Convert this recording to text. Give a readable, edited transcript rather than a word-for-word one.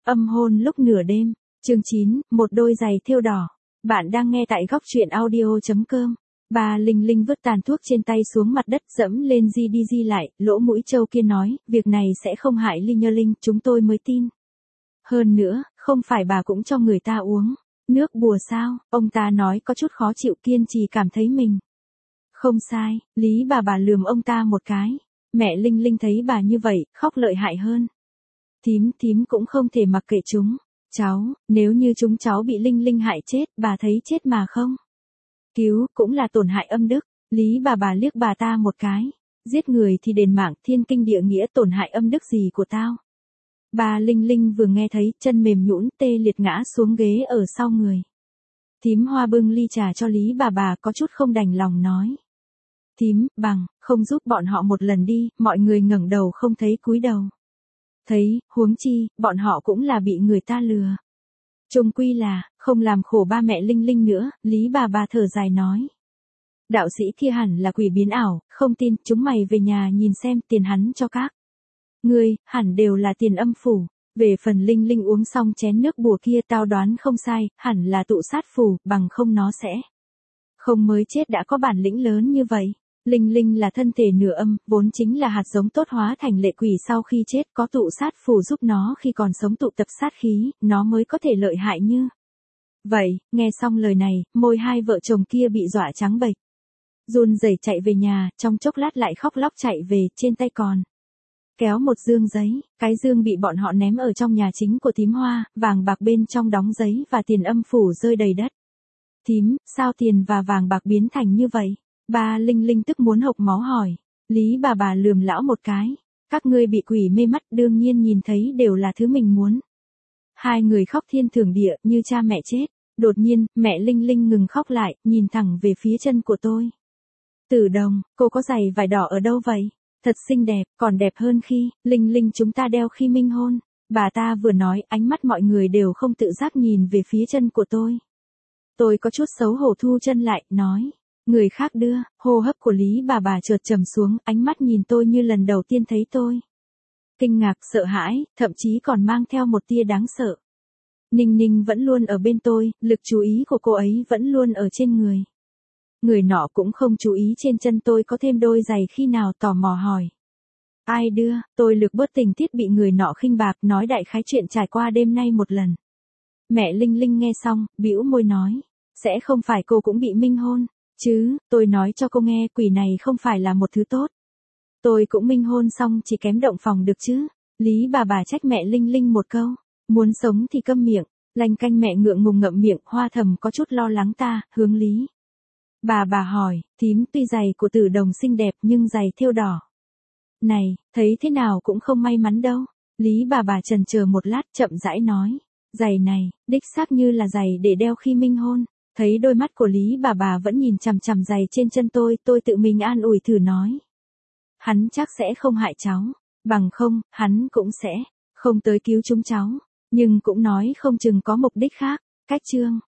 Âm hôn lúc nửa đêm, chương 9, một đôi giày thêu đỏ. Bạn đang nghe tại góc truyện audio.com. Bà Linh Linh vứt tàn thuốc trên tay xuống mặt đất, dẫm lên di lại, lỗ mũi trâu kia nói, việc này sẽ không hại Linh, chúng tôi mới tin. Hơn nữa, không phải bà cũng cho người ta uống nước bùa sao? Ông ta nói có chút khó chịu, kiên trì cảm thấy mình không sai. Lý bà lườm ông ta một cái. Mẹ Linh Linh thấy bà như vậy, khóc lợi hại hơn. Thím cũng không thể mặc kệ chúng. Cháu, nếu như chúng cháu bị Linh Linh hại chết, bà thấy chết mà không cứu, cũng là tổn hại âm đức. Lý bà liếc bà ta một cái. Giết người thì đền mạng, thiên kinh địa nghĩa, tổn hại âm đức gì của tao. Bà Linh Linh vừa nghe thấy, chân mềm nhũn tê liệt ngã xuống ghế ở sau người. Thím Hoa bưng ly trà cho Lý bà có chút không đành lòng nói. Thím, không giúp bọn họ một lần đi. Mọi người ngẩng đầu không thấy cúi đầu. Thấy, huống chi, bọn họ cũng là bị người ta lừa. Chung quy là, không làm khổ ba mẹ Linh Linh nữa. Lý bà thở dài nói. Đạo sĩ kia hẳn là quỷ biến ảo, không tin, chúng mày về nhà nhìn xem, tiền hắn cho các ngươi, hẳn đều là tiền âm phủ. Về phần Linh Linh uống xong chén nước bùa kia, tao đoán không sai, hẳn là tụ sát phù, bằng không nó sẽ không mới chết đã có bản lĩnh lớn như vậy. Linh Linh là thân thể nửa âm, vốn chính là hạt giống tốt hóa thành lệ quỷ, sau khi chết có tụ sát phù giúp nó khi còn sống tụ tập sát khí, nó mới có thể lợi hại như vậy. Nghe xong lời này, môi hai vợ chồng kia bị dọa trắng bệch. Run rẩy chạy về nhà, trong chốc lát lại khóc lóc chạy về, trên tay còn kéo một dương giấy. Cái dương bị bọn họ ném ở trong nhà chính của thím Hoa, vàng bạc bên trong đóng giấy và tiền âm phủ rơi đầy đất. Thím, sao tiền và vàng bạc biến thành như vậy? Bà Linh Linh tức muốn hộc máu hỏi. Lý bà lườm lão một cái. Các ngươi bị quỷ mê mắt, đương nhiên nhìn thấy đều là thứ mình muốn. Hai người khóc thiên thưởng địa, như cha mẹ chết. Đột nhiên, mẹ Linh Linh ngừng khóc lại, nhìn thẳng về phía chân của tôi. Tử Đồng, cô có giày vải đỏ ở đâu vậy? Thật xinh đẹp, còn đẹp hơn khi Linh Linh chúng ta đeo khi minh hôn. Bà ta vừa nói, ánh mắt mọi người đều không tự giác nhìn về phía chân của tôi. Tôi có chút xấu hổ thu chân lại, nói. Người khác đưa. Hô hấp của Lý bà chợt trầm xuống, ánh mắt nhìn tôi như lần đầu tiên thấy tôi. Kinh ngạc, sợ hãi, thậm chí còn mang theo một tia đáng sợ. Ninh vẫn luôn ở bên tôi, lực chú ý của cô ấy vẫn luôn ở trên người. Người nọ cũng không chú ý trên chân tôi có thêm đôi giày khi nào, tò mò hỏi. Ai đưa? Tôi lược bớt tình tiết bị người nọ khinh bạc, nói đại khái chuyện trải qua đêm nay một lần. Mẹ Linh Linh nghe xong, bĩu môi nói. Sẽ không phải cô cũng bị minh hôn chứ? Tôi nói cho cô nghe, quỷ này không phải là một thứ tốt. Tôi cũng minh hôn xong, chỉ kém động phòng được chứ. Lý bà trách mẹ Linh Linh một câu. Muốn sống thì câm miệng. Lanh canh mẹ ngượng ngùng ngậm miệng, Hoa thầm có chút lo lắng ta, hướng Lý bà hỏi. Thím, tuy giày của Tử Đồng xinh đẹp nhưng giày thêu đỏ này, thấy thế nào cũng không may mắn đâu. Lý bà chần chờ một lát, chậm rãi nói. Giày này, đích xác như là giày để đeo khi minh hôn. Thấy đôi mắt của Lý bà vẫn nhìn chằm chằm giày trên chân tôi tự mình an ủi thử nói. Hắn chắc sẽ không hại cháu. Bằng không, hắn cũng sẽ không tới cứu chúng cháu. Nhưng cũng nói không chừng có mục đích khác. Cách chương